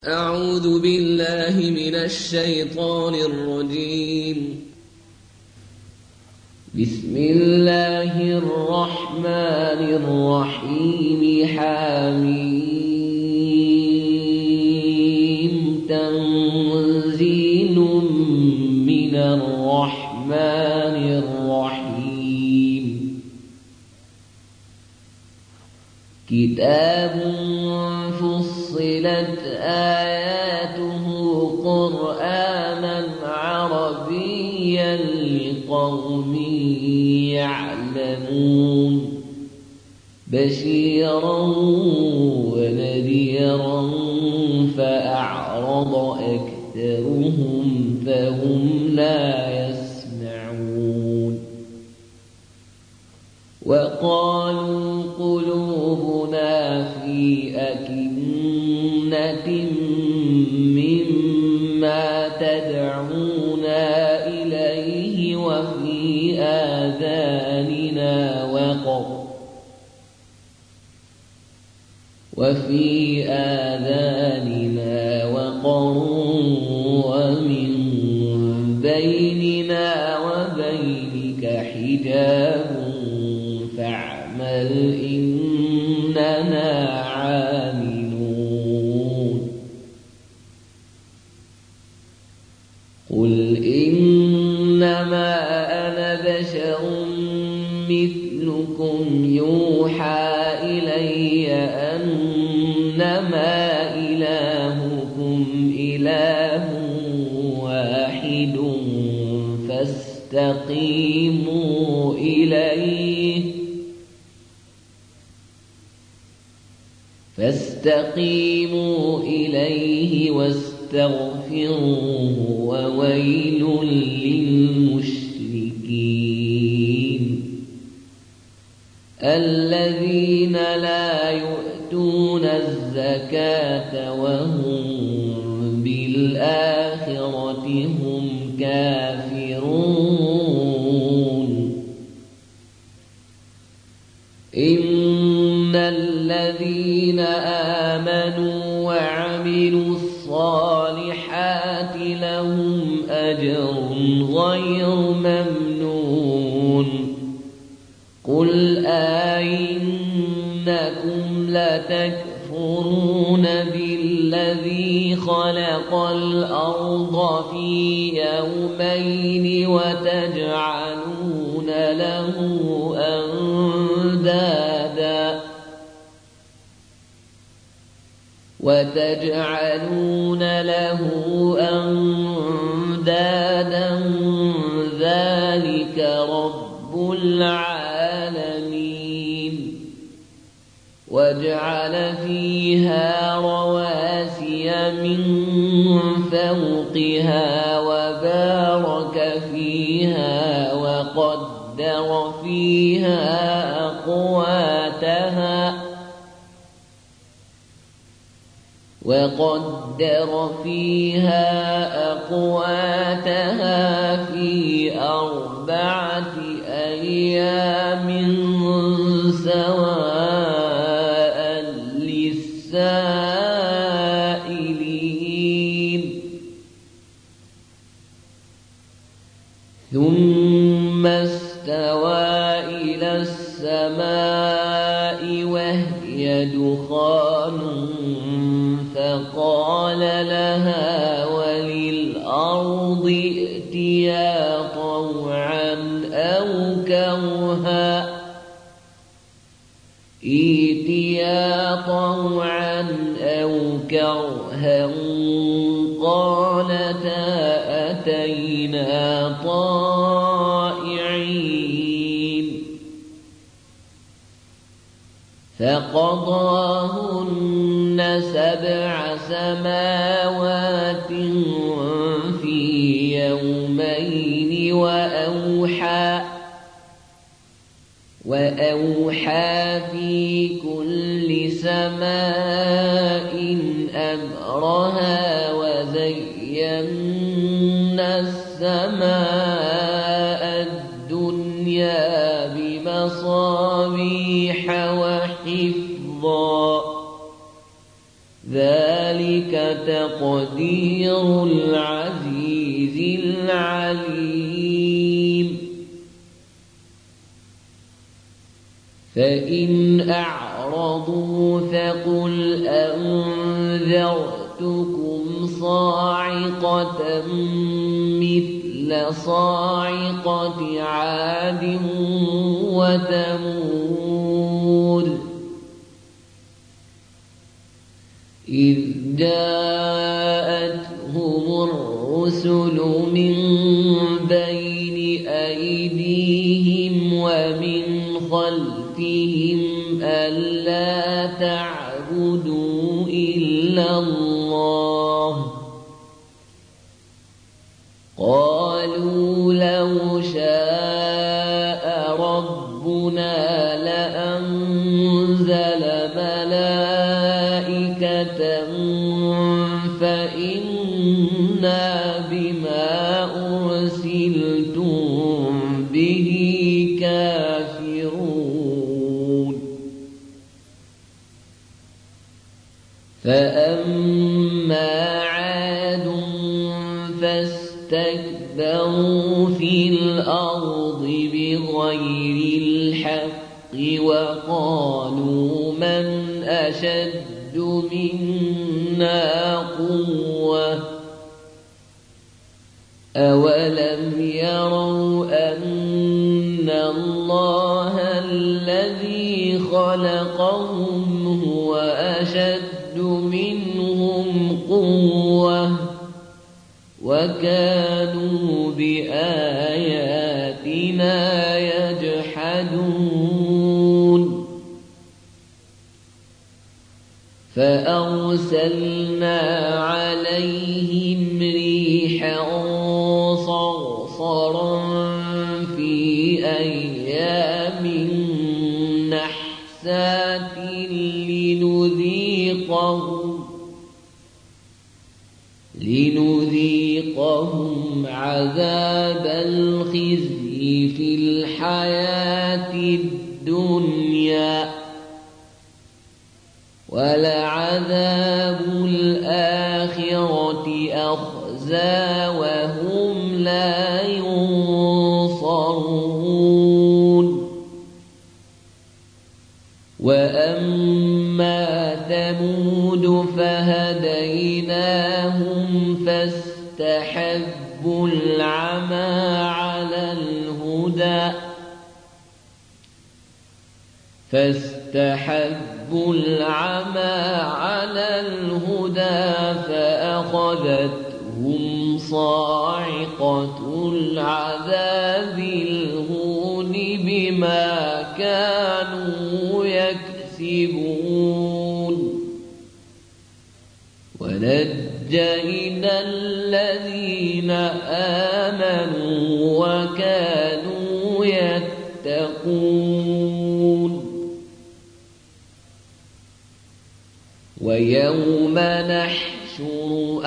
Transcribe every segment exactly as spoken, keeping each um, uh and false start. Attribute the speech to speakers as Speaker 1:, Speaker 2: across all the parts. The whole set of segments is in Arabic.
Speaker 1: أعوذ بالله من الشيطان الرجيم. بسم الله الرحمن الرحيم. حميم تنزيل من الرحمن الرحيم. كتاب فصلت آياته قرآنا عربيا لقوم يعلمون. بشيرا ونذيرا فأعرض أكثرهم فهم لا يسمعون. وقالوا قلوبنا في أكنة مما تدعونا إليه وفي آذاننا وقر وفي آذاننا وقر ومن بيننا وبينك حجاب فاعمل إننا عاملون. قل إنما أنا بشر مثلكم يوحى إلي أنما إلهكم إله واحد فاستقيموا إليه فاستقيموا إليه واستغفروه وويل للمشركين الذين لا يؤتون الزكاة وهم بالآخرة هم كافرون. إن الذين آمنوا وعملوا الصالحات لهم أجر غير ممنون. قل أئنكم لتكفرون بالذي خلق الأرض في يومين وتجعلون له أندادا وتجعلون له أندادا ذلك رب العالمين. وجعل فيها رواسي من فوقها وبارك فيها وقدر فيها أقواتها وقدر فيها أقواتها في أربعة أيام سواء للسائلين. ثم استوى إلى السماء وهي دخان فقال لها وللأرض ائتيا طوعا أو كرها ائتيا طوعا أو كرها قالتا أتينا طائعين. فقضاهن سبع سماوات في يومين وأوحى وأوحى في كل سماء أمرها وزينا السماء الدنيا بمصابيح وحفظا ذلك تقدير العزيز العليم فإن أعرضوا فقل أنذرتكم صاعقة مثل صاعقة عاد وثمود إذ جاءتهم الرسل من بين أيديهم ومن خلفهم ألا تعبدوا إلا الله قالوا لو شاء ربنا لأنزل ملائكة فإنا بما أرسلتم به كافرون فأما عاد فاستكبروا في الأرض بغير الحق وقالوا من أشد منا قوة أولم يروا أن الله الذي خلقهم هو أشد منهم قوة وكانوا بآياتنا يجحدون فأرسلنا عليهم ريحا صرصرا في أيام نحسات لنذيقهم لنذيقهم عذاب الخزي في الحياة الدنيا ولعذاب الآخرة أخزى وهم لا ينصرون وأما ثمود فهديناهم فاستحبوا العمى على الهدى فاستحبوا العمى على الهدى فأخذتهم صاعقة العذاب الهون بما كانوا يكسبون ونجينا الذين آمنوا وكانوا يتقون ويوم نحشر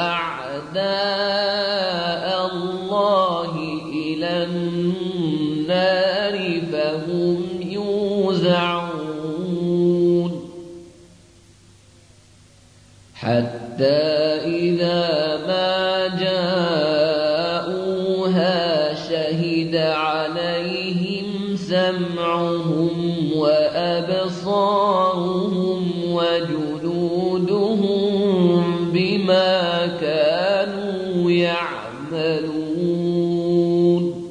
Speaker 1: أعداء الله إلى النار فهم يوزعون حتى إذا ما جاءوها شهد عليهم سمعهم وأبصارهم وجلودهم بما كانوا يعملون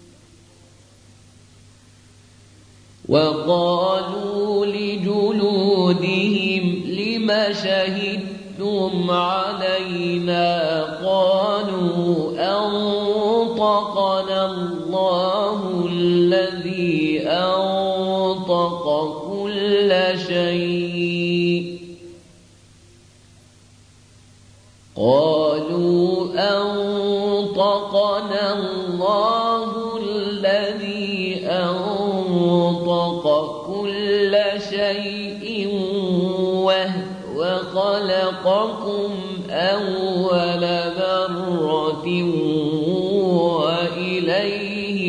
Speaker 1: وقالوا لجلودهم لم شهدتم علينا قالوا أنطقنا الله الذي أنطق كل شيء قالوا أنطقنا الله الذي أنطق كل شيء وهو خلقكم أول مرة وإليه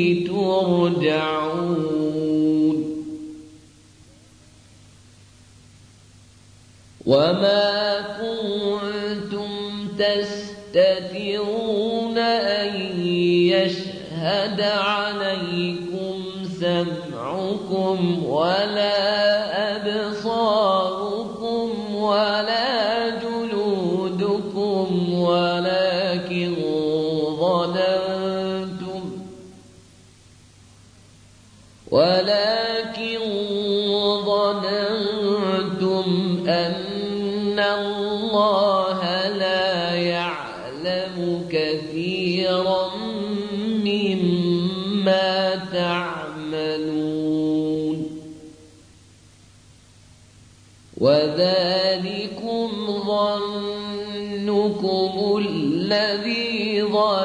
Speaker 1: ترجعون وما كنتم تستترون أن يشهد عليكم سمعكم ولا أبصاركم ولا جلودكم ولكن ظننتم ولكن ظننتم أن الله لا يعلم كثيرا مما تعملون وذلكم ظنكم الذي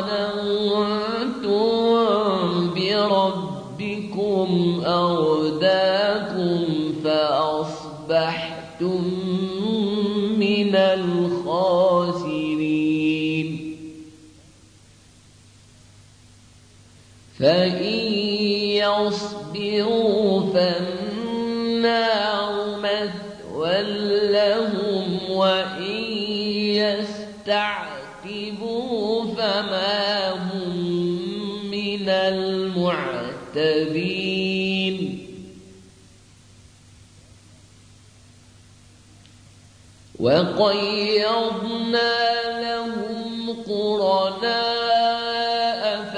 Speaker 1: ظننتم بربكم أرداكم فأصبحتم من الخاسرين فإن يصبروا فالنار مثوى لهم وإن يستعتبوا فما هم من المعتبين وقيضنا لهم قرناء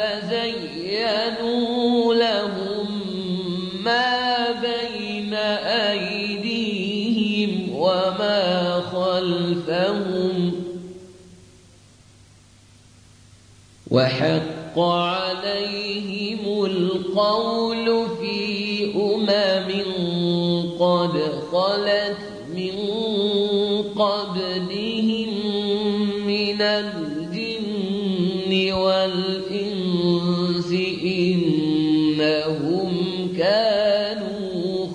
Speaker 1: فزينوا لهم ما بين أيديهم وما خلفهم وحق عليهم القول في أمم قد خلت من قبلهم من الجن والإنس إنهم كانوا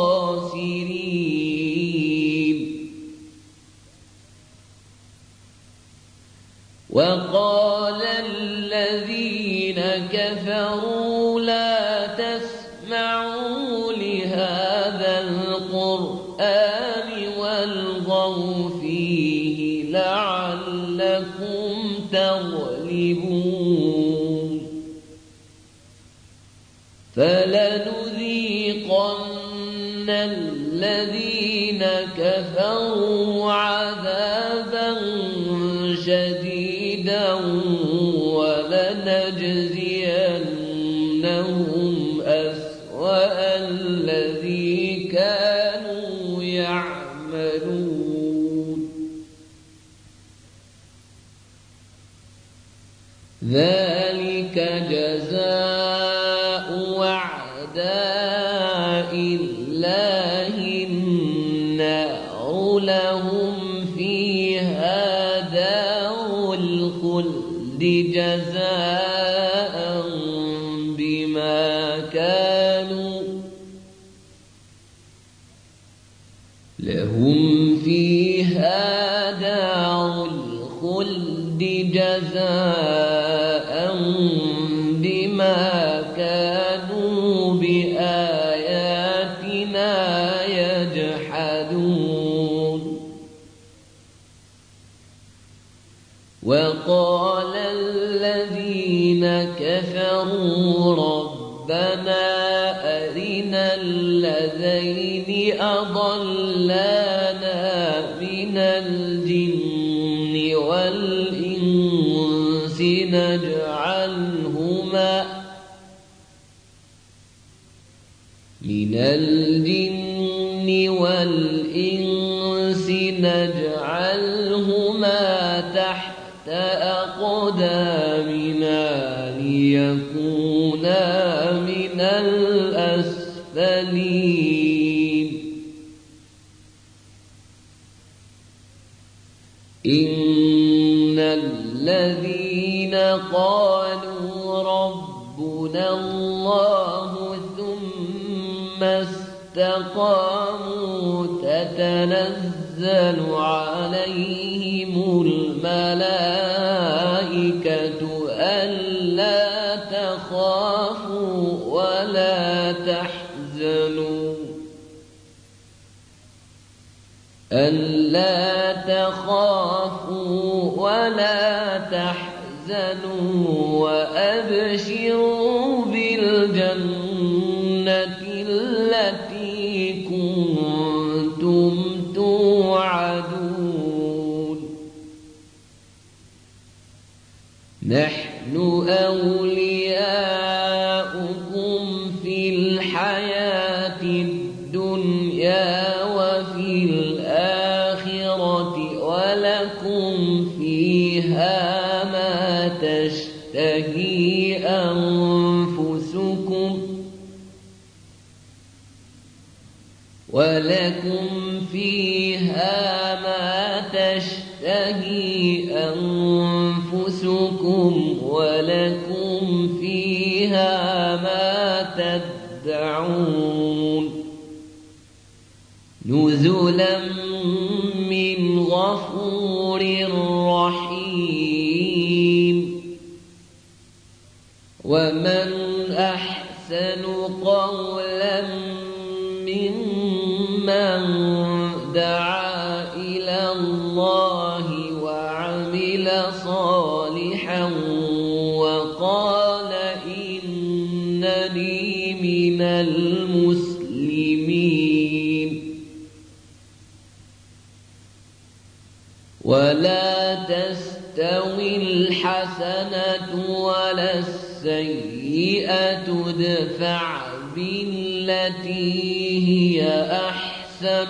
Speaker 1: خاسرين وقال الذين كفروا لا تسمعوا لهذا القرآن والغوا فيه لعلكم تغلبون فلنذيقن الذين كفروا عذابا شديدا ولنجزينهم أسوأ الذي كانوا يعملون ذلك جزاء أعداء الله النار لهم فيها دار الخلد جزاء بما كانوا لهم فيها دار الخلد جزاء بما كانوا بآياتنا يجحدون وقال الذين كفروا ربنا أرنا الذين أضلانا من الجن والإنس نجعلهما من الجن والإنس نجعلهما تحت أقدامنا ليكونا من الأسفلين إن الذين قالوا ربنا الله ثم استقاموا تتنزل عليهم الملائكة ألا تخافوا ولا تحزنوا ألا تخافوا ولا تحزنوا وأبشروا بالجنة التي كنتم توعدون نحن أولياؤكم في الحياة الدنيا وفي الآخرة ولكم فيها ما تشتهي أنفسكم ولكم فيها ما تشتهي أنفسكم ولكم فيها ما تدعون نزلا من غفور رحيم ومن أحسن قولا ممن دعا إلى الله وعمل صالحا وقال إنني من المسلمين ولا تستوي الحسنة ولا السيئة ادفع بالتي هي أحسن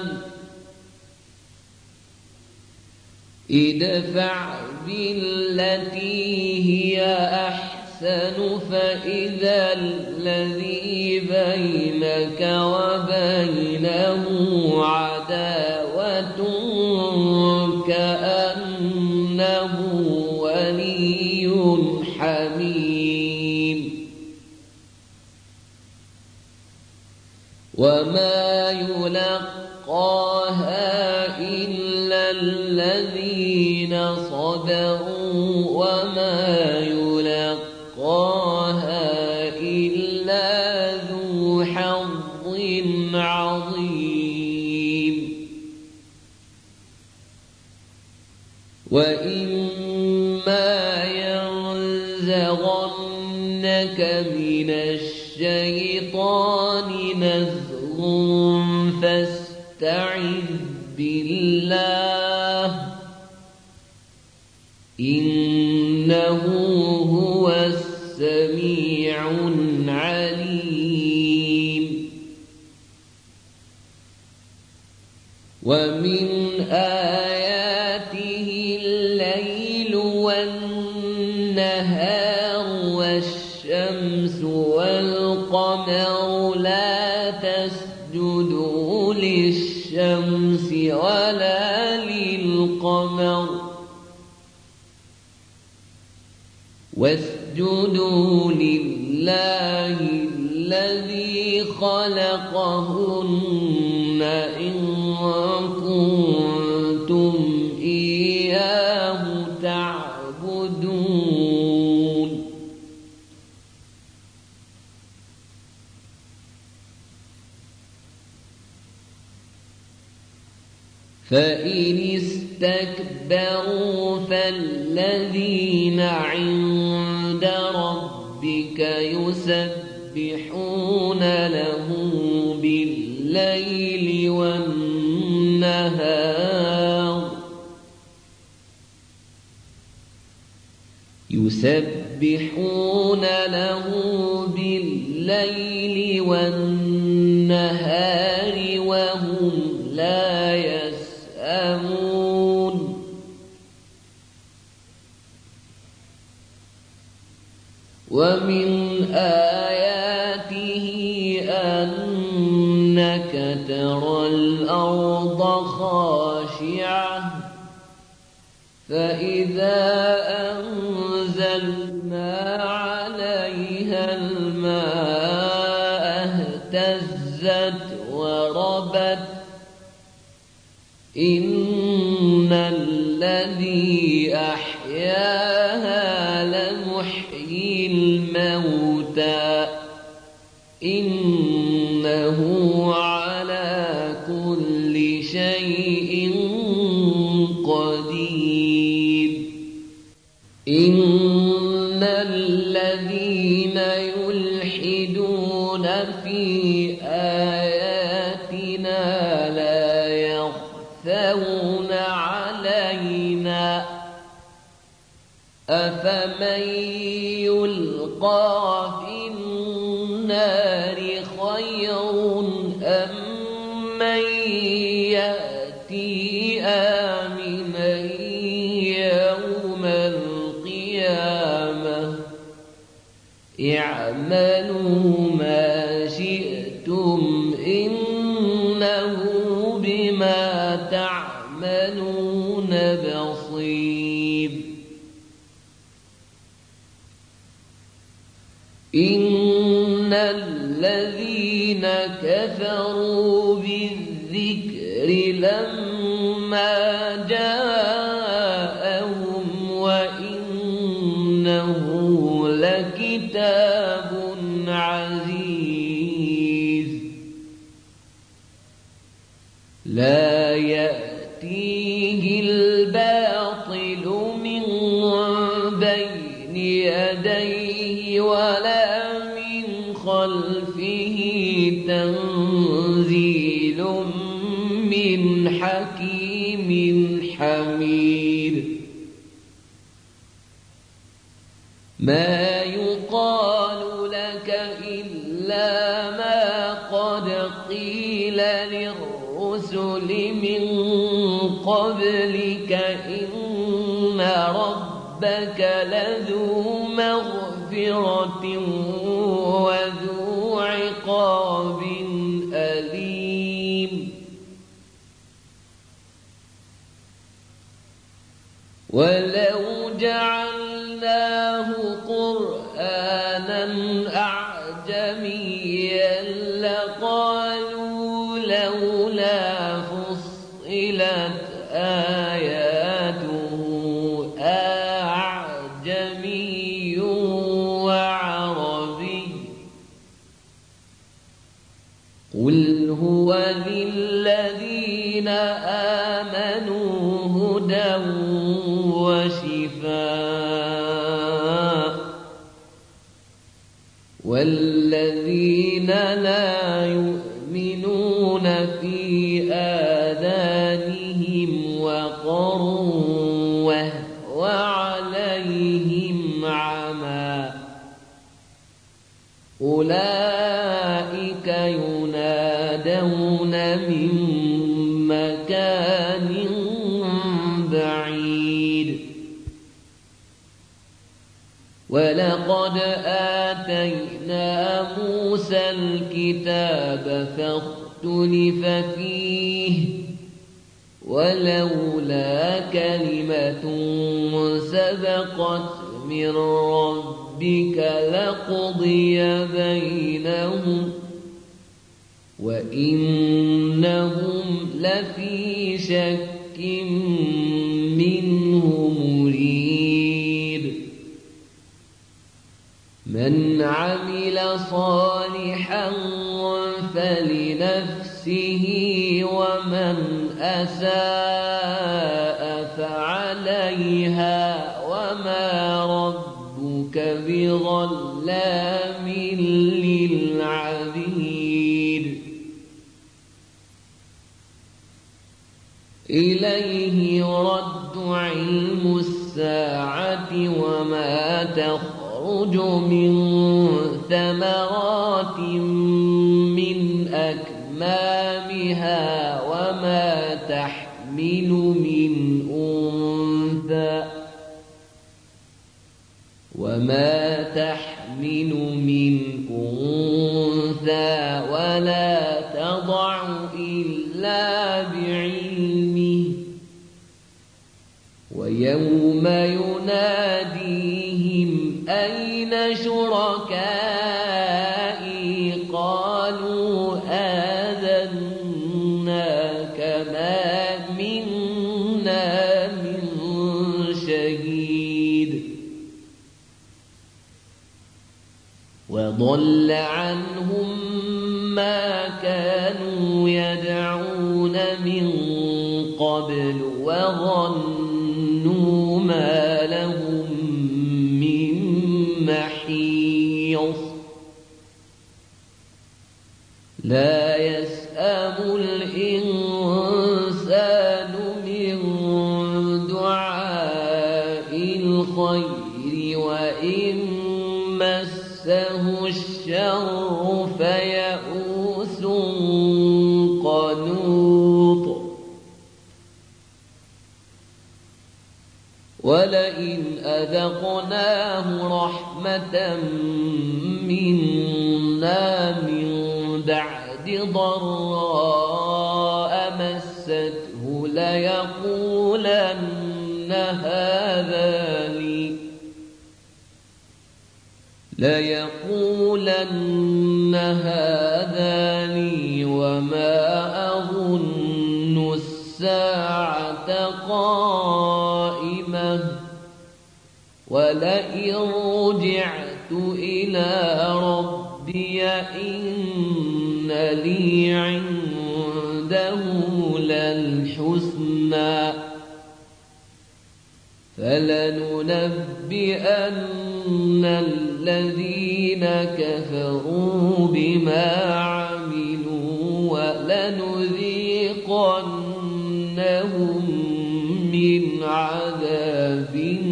Speaker 1: ادفع بالتي هي أحسن فإذا الذي بينك وبينه عداوة كأنه ولي حميم وما يلقاها إلا الذين صبروا وما يلقاها إلا ذو حظ عظيم وإما ينزغنك من الشيطان نزغ فاستعذ بالله إنه هو السميع العليم ومن آياته الليل والنهار والشمس والقمر لا تسجدوا للشمس ولا للقمر واسجدوا لله الذي خلقهن إن كنتم إياه تعبدون فإن استكبروا فالذين عند ربك يسبحون له بالليل والنهار يسبحون له بالليل والنهار وهم لا يسأمون ومن آياته أنك ترى الأرض خاشعة فإذا أنزلنا عليها الماء اهتزت وربت إن الذي أحياها لمحيي الموتى إنه على كل شيء قدير إن الذين يلحدون في آياتنا لا يخفون علينا أفمن يلقى في النار خير أم من يأتي آمنا يوم القيامة اعملوا ما شئتم إنه بما تعملون بصير إن الذين كفروا بالذكر لما جاءهم وإنه لكتاب عزيز لا يأتيه الباطل من بين يديه ولا من خلفه تنزيل من حكيم حميد ما يقال لك إلا ما قد قيل للرسل من قبلك إن ربك لذو مغفرة وذو عقاب أليم ولو جعلناه قرآنا أعجميا لقالوا لولا فصلت آياته أعجمي وعربي قل هو للذين آمنوا هدى وشفاء والذين لا يؤمنون في آذانهم وقر وهو عليهم عمى أولئك ينادون من مكان بعيد ولقد آتينا موسى الكتاب فاختلف فيه ولولا كلمة سبقت من ربك لقضي بينهم وإنهم لفي شك منه مريب من عمل صالحا فلنفسه ومن أساء فعليها وما ربك بظلام للعبيد إليه يرد علم الساعة وما تخرج من ثمرات من أكمامها وما تحمل من أنثى وما تحمل من أنثى ولا تضع إلا بعلمه ويوم يناديهم أين شركائي قالوا آذناك ما منا من شهيد وضل عنهم ما كانوا يدعون من قبل وظنوا ما لهم لهم من محيص لا يسأم الإنسان من دعاء الخير وإن مسه الشر فيئوس قنوط ولئن أذقناه رحمة منا من بعد ضراء مسته ليقولن هذا لي ليقولن هذا لي وما أظن الساعة قائمة ولئن رجعت إلى ربي إن لي عنده للحسنى فلننبئن الذين كفروا بما عملوا ولنذيقنهم من عذاب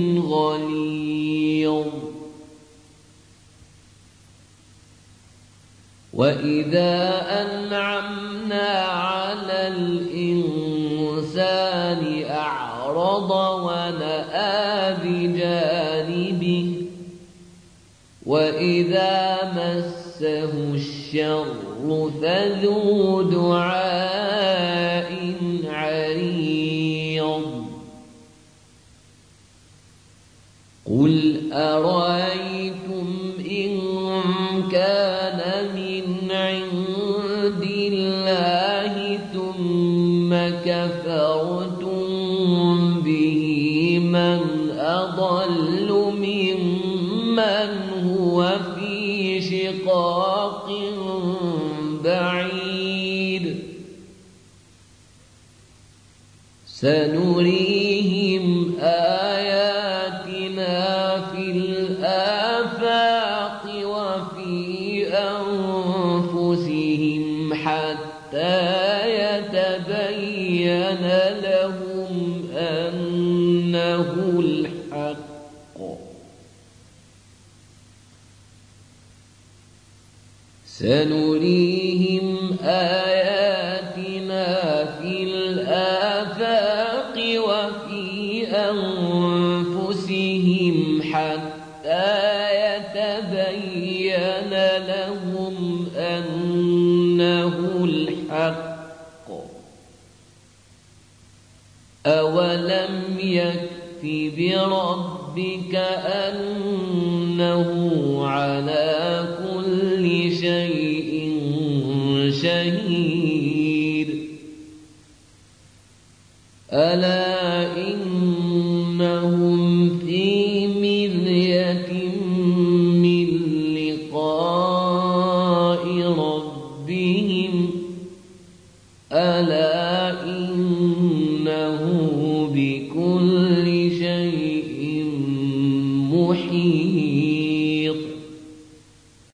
Speaker 1: غليظ وإذا أنعمنا على الإنسان أعرض ونأى بجانبه وإذا مسه الشر فذو دعاء عريض قل أرأيتم إن كان من عند الله ثم كفرتم به من أضل ممن هو في شقاق بعيد سنريهم آياتنا في الآفاق وفي أنفسهم حتى يتبين لهم أنه الحق سنريهم آياتنا في الآفاق وفي أنفسهم حتى يتبين لهم أنه الحق أولم يكف بربك أنه على كل شيء شهيد ألا إنهم في مرية من لقاء ربهم ألا